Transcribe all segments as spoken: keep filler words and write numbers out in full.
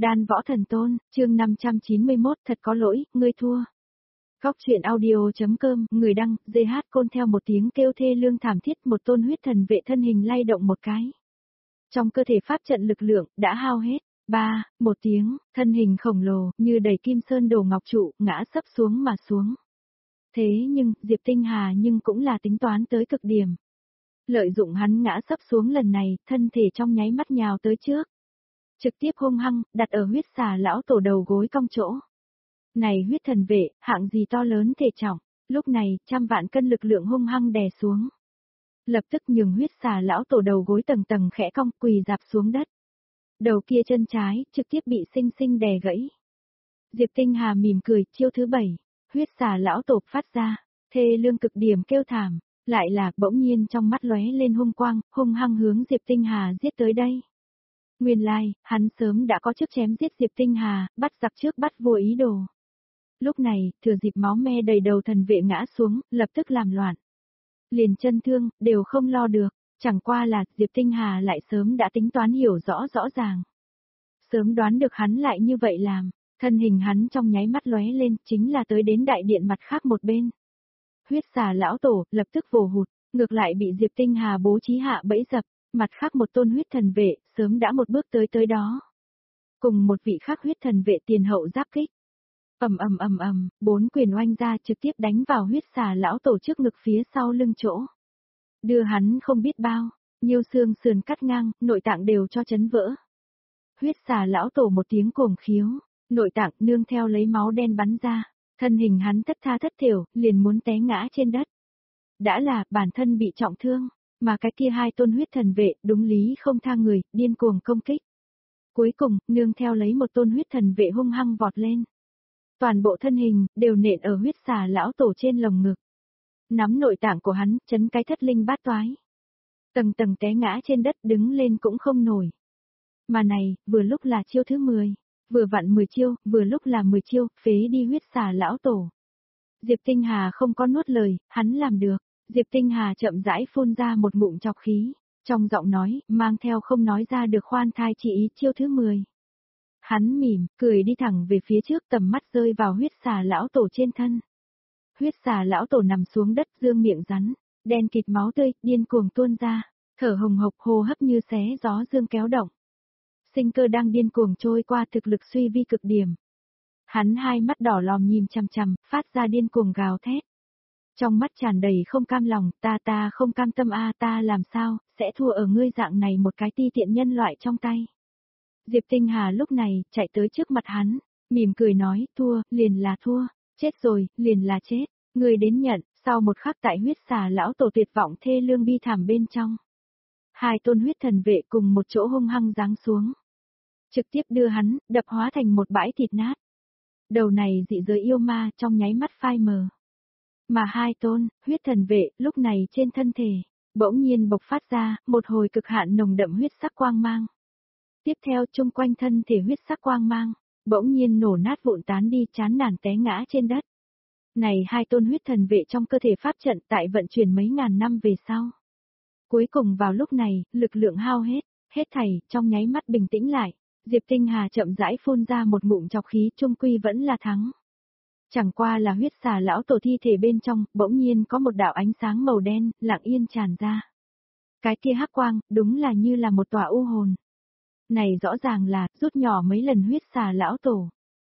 Đan Võ Thần Tôn, chương năm trăm chín mươi mốt, thật có lỗi, ngươi thua. Góc truyện audio.com, người đăng, giê hát Côn theo một tiếng kêu thê lương thảm thiết, một tôn huyết thần vệ thân hình lay động một cái. Trong cơ thể pháp trận lực lượng, đã hao hết. Ba, một tiếng, thân hình khổng lồ, như đầy kim sơn đồ ngọc trụ, ngã sấp xuống mà xuống. Thế nhưng, Diệp Tinh Hà nhưng cũng là tính toán tới cực điểm. Lợi dụng hắn ngã sấp xuống lần này, thân thể trong nháy mắt nhào tới trước. Trực tiếp hung hăng, đặt ở huyết xà lão tổ đầu gối cong chỗ. Này huyết thần vệ, hạng gì to lớn thể trọng, lúc này, trăm vạn cân lực lượng hung hăng đè xuống. Lập tức nhường huyết xà lão tổ đầu gối tầng tầng khẽ cong quỳ dạp xuống đất. Đầu kia chân trái, trực tiếp bị sinh sinh đè gãy. Diệp Tinh Hà mỉm cười, chiêu thứ bảy, huyết xà lão tổ phát ra, thê lương cực điểm kêu thảm, lại là bỗng nhiên trong mắt lóe lên hung quang, hung hăng hướng Diệp Tinh Hà giết tới đây. Nguyên lai, like, hắn sớm đã có trước chém giết Diệp Tinh Hà, bắt giặc trước bắt vua ý đồ. Lúc này, thừa dịp máu me đầy đầu thần vệ ngã xuống, lập tức làm loạn. Liền chân thương, đều không lo được, chẳng qua là Diệp Tinh Hà lại sớm đã tính toán hiểu rõ rõ ràng. Sớm đoán được hắn lại như vậy làm, thân hình hắn trong nháy mắt lóe lên, chính là tới đến đại điện mặt khác một bên. Huyết xà lão tổ, lập tức vồ hụt, ngược lại bị Diệp Tinh Hà bố trí hạ bẫy dập. Mặt khác một tôn huyết thần vệ, sớm đã một bước tới tới đó. Cùng một vị khác huyết thần vệ tiền hậu giáp kích. Ầm ầm ầm ầm, bốn quyền oanh ra trực tiếp đánh vào huyết xà lão tổ trước ngực phía sau lưng chỗ. Đưa hắn không biết bao, nhiều xương sườn cắt ngang, nội tạng đều cho chấn vỡ. Huyết xà lão tổ một tiếng cuồng khiếu, nội tạng nương theo lấy máu đen bắn ra, thân hình hắn thất tha thất thểu, liền muốn té ngã trên đất. Đã là bản thân bị trọng thương. Mà cái kia hai tôn huyết thần vệ, đúng lý không tha người, điên cuồng công kích. Cuối cùng, nương theo lấy một tôn huyết thần vệ hung hăng vọt lên. Toàn bộ thân hình, đều nện ở huyết xà lão tổ trên lồng ngực. Nắm nội tạng của hắn, chấn cái thất linh bát toái. Tầng tầng té ngã trên đất đứng lên cũng không nổi. Mà này, vừa lúc là chiêu thứ mười, vừa vặn mười chiêu, vừa lúc là mười chiêu, phế đi huyết xà lão tổ. Diệp Tinh Hà không có nuốt lời, hắn làm được. Diệp Tinh Hà chậm rãi phun ra một ngụm trọc khí, trong giọng nói, mang theo không nói ra được khoan thai chỉ ý chiêu thứ mười. Hắn mỉm, cười đi thẳng về phía trước, tầm mắt rơi vào huyết xà lão tổ trên thân. Huyết xà lão tổ nằm xuống đất, dương miệng rắn, đen kịt máu tươi, điên cuồng tuôn ra, thở hồng hộc hô hấp như xé gió dương kéo động. Sinh cơ đang điên cuồng trôi qua, thực lực suy vi cực điểm. Hắn hai mắt đỏ lòm nhìn chằm chằm, phát ra điên cuồng gào thét. Trong mắt tràn đầy không cam lòng, ta ta không cam tâm a ta làm sao, sẽ thua ở ngươi dạng này một cái ti tiện nhân loại trong tay. Diệp Tinh Hà lúc này, chạy tới trước mặt hắn, mỉm cười nói, thua, liền là thua, chết rồi, liền là chết, ngươi đến nhận, sau một khắc tại huyết xà lão tổ tuyệt vọng thê lương bi thảm bên trong. Hai tôn huyết thần vệ cùng một chỗ hung hăng giáng xuống. Trực tiếp đưa hắn, đập hóa thành một bãi thịt nát. Đầu này dị giới yêu ma trong nháy mắt phai mờ. Mà hai tôn, huyết thần vệ, lúc này trên thân thể, bỗng nhiên bộc phát ra, một hồi cực hạn nồng đậm huyết sắc quang mang. Tiếp theo chung quanh thân thể huyết sắc quang mang, bỗng nhiên nổ nát vụn tán đi chán nản té ngã trên đất. Này hai tôn huyết thần vệ trong cơ thể pháp trận tại vận chuyển mấy ngàn năm về sau. Cuối cùng vào lúc này, lực lượng hao hết, hết thảy, trong nháy mắt bình tĩnh lại, Diệp Tinh Hà chậm rãi phun ra một ngụm trọc khí trung quy vẫn là thắng. Chẳng qua là huyết xà lão tổ thi thể bên trong, bỗng nhiên có một đạo ánh sáng màu đen, lặng yên tràn ra. Cái kia hắc quang, đúng là như là một tòa u hồn. Này rõ ràng là, rút nhỏ mấy lần huyết xà lão tổ.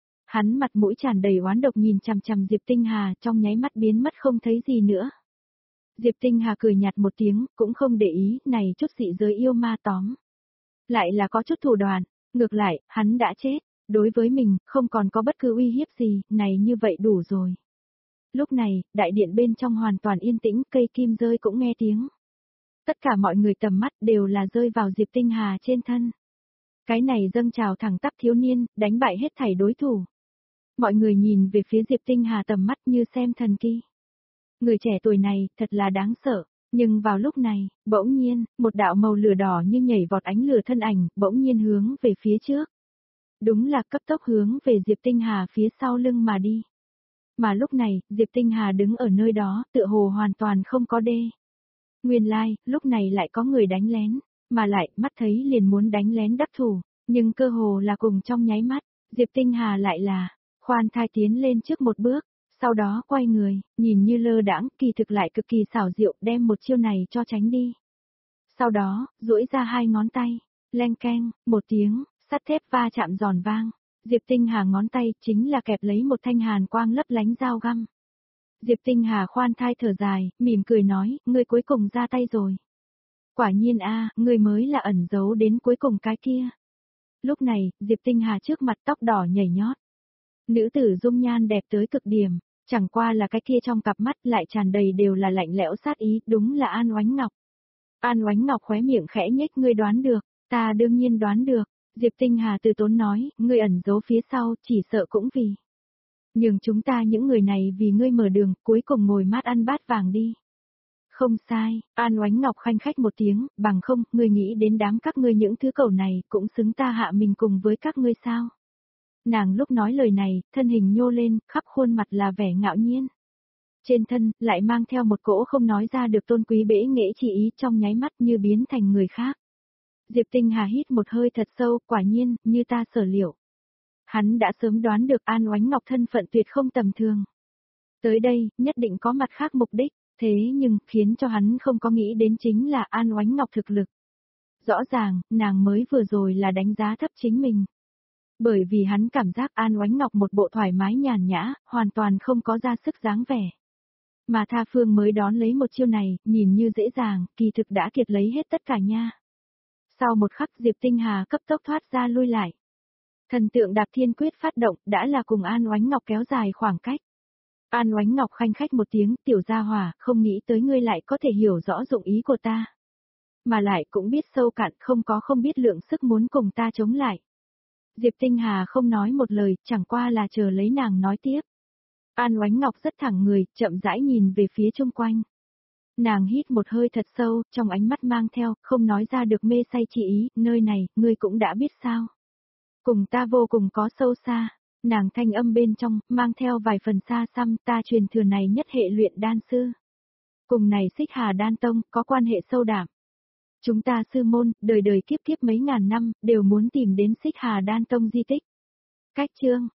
Hắn mặt mũi tràn đầy oán độc nhìn chằm chằm Diệp Tinh Hà, trong nháy mắt biến mất không thấy gì nữa. Diệp Tinh Hà cười nhạt một tiếng, cũng không để ý, này chút dị giới yêu ma tóm. Lại là có chút thủ đoạn, ngược lại, hắn đã chết. Đối với mình, không còn có bất cứ uy hiếp gì, này như vậy đủ rồi. Lúc này, đại điện bên trong hoàn toàn yên tĩnh, cây kim rơi cũng nghe tiếng. Tất cả mọi người tầm mắt đều là rơi vào Diệp Tinh Hà trên thân. Cái này dâng trào thẳng tắp thiếu niên, đánh bại hết thảy đối thủ. Mọi người nhìn về phía Diệp Tinh Hà tầm mắt như xem thần kỳ. Người trẻ tuổi này, thật là đáng sợ. Nhưng vào lúc này, bỗng nhiên, một đạo màu lửa đỏ như nhảy vọt ánh lửa thân ảnh, bỗng nhiên hướng về phía trước. Đúng là cấp tốc hướng về Diệp Tinh Hà phía sau lưng mà đi. Mà lúc này, Diệp Tinh Hà đứng ở nơi đó, tựa hồ hoàn toàn không có đê. Nguyên lai, like, lúc này lại có người đánh lén, mà lại, mắt thấy liền muốn đánh lén đắc thủ, Nhưng cơ hồ là cùng trong nháy mắt, Diệp Tinh Hà lại là, khoan thai tiến lên trước một bước, sau đó quay người, nhìn như lơ đãng, kỳ thực lại cực kỳ xảo diệu, đem một chiêu này cho tránh đi. Sau đó, duỗi ra hai ngón tay, leng keng, một tiếng, sắt thép va chạm giòn vang. Diệp Tinh Hà ngón tay chính là kẹp lấy một thanh hàn quang lấp lánh dao găm. Diệp Tinh Hà khoan thai thở dài, mỉm cười nói, ngươi cuối cùng ra tay rồi. Quả nhiên a, ngươi mới là ẩn giấu đến cuối cùng cái kia. Lúc này, Diệp Tinh Hà trước mặt tóc đỏ nhảy nhót. Nữ tử dung nhan đẹp tới cực điểm, chẳng qua là cái kia trong cặp mắt lại tràn đầy đều là lạnh lẽo sát ý, đúng là An Oánh Ngọc. An Oánh Ngọc khóe miệng khẽ nhếch, ngươi đoán được, ta đương nhiên đoán được. Diệp Tinh Hà từ tốn nói, ngươi ẩn giấu phía sau, chỉ sợ cũng vì. Nhưng chúng ta những người này vì ngươi mở đường, cuối cùng ngồi mát ăn bát vàng đi. Không sai, An Oánh Ngọc khanh khách một tiếng, bằng không, ngươi nghĩ đến đám các ngươi những thứ cầu này, cũng xứng ta hạ mình cùng với các ngươi sao. Nàng lúc nói lời này, thân hình nhô lên, khắp khuôn mặt là vẻ ngạo nhiên. Trên thân, lại mang theo một cỗ không nói ra được tôn quý bể nghệ chỉ ý trong nháy mắt như biến thành người khác. Diệp Tinh Hà hít một hơi thật sâu, quả nhiên, như ta sở liệu. Hắn đã sớm đoán được An Oánh Ngọc thân phận tuyệt không tầm thường. Tới đây, nhất định có mặt khác mục đích, thế nhưng, khiến cho hắn không có nghĩ đến chính là An Oánh Ngọc thực lực. Rõ ràng, nàng mới vừa rồi là đánh giá thấp chính mình. Bởi vì hắn cảm giác An Oánh Ngọc một bộ thoải mái nhàn nhã, hoàn toàn không có ra sức dáng vẻ. Mà Tha Phương mới đón lấy một chiêu này, nhìn như dễ dàng, kỳ thực đã kiệt lấy hết tất cả nha. Sau một khắc Diệp Tinh Hà cấp tốc thoát ra lui lại. Thần tượng đạp thiên quyết phát động, đã là cùng An Oánh Ngọc kéo dài khoảng cách. An Oánh Ngọc khanh khách một tiếng, tiểu gia hỏa, không nghĩ tới ngươi lại có thể hiểu rõ dụng ý của ta. Mà lại cũng biết sâu cạn, không có không biết lượng sức muốn cùng ta chống lại. Diệp Tinh Hà không nói một lời, chẳng qua là chờ lấy nàng nói tiếp. An Oánh Ngọc rất thẳng người, chậm rãi nhìn về phía chung quanh. Nàng hít một hơi thật sâu, trong ánh mắt mang theo, không nói ra được mê say chỉ ý, nơi này, ngươi cũng đã biết sao. Cùng ta vô cùng có sâu xa, nàng thanh âm bên trong, mang theo vài phần xa xăm, ta truyền thừa này nhất hệ luyện đan sư. Cùng này Xích Hà Đan Tông, có quan hệ sâu đậm. Chúng ta sư môn, đời đời kiếp kiếp mấy ngàn năm, đều muốn tìm đến Xích Hà Đan Tông di tích. Cách chương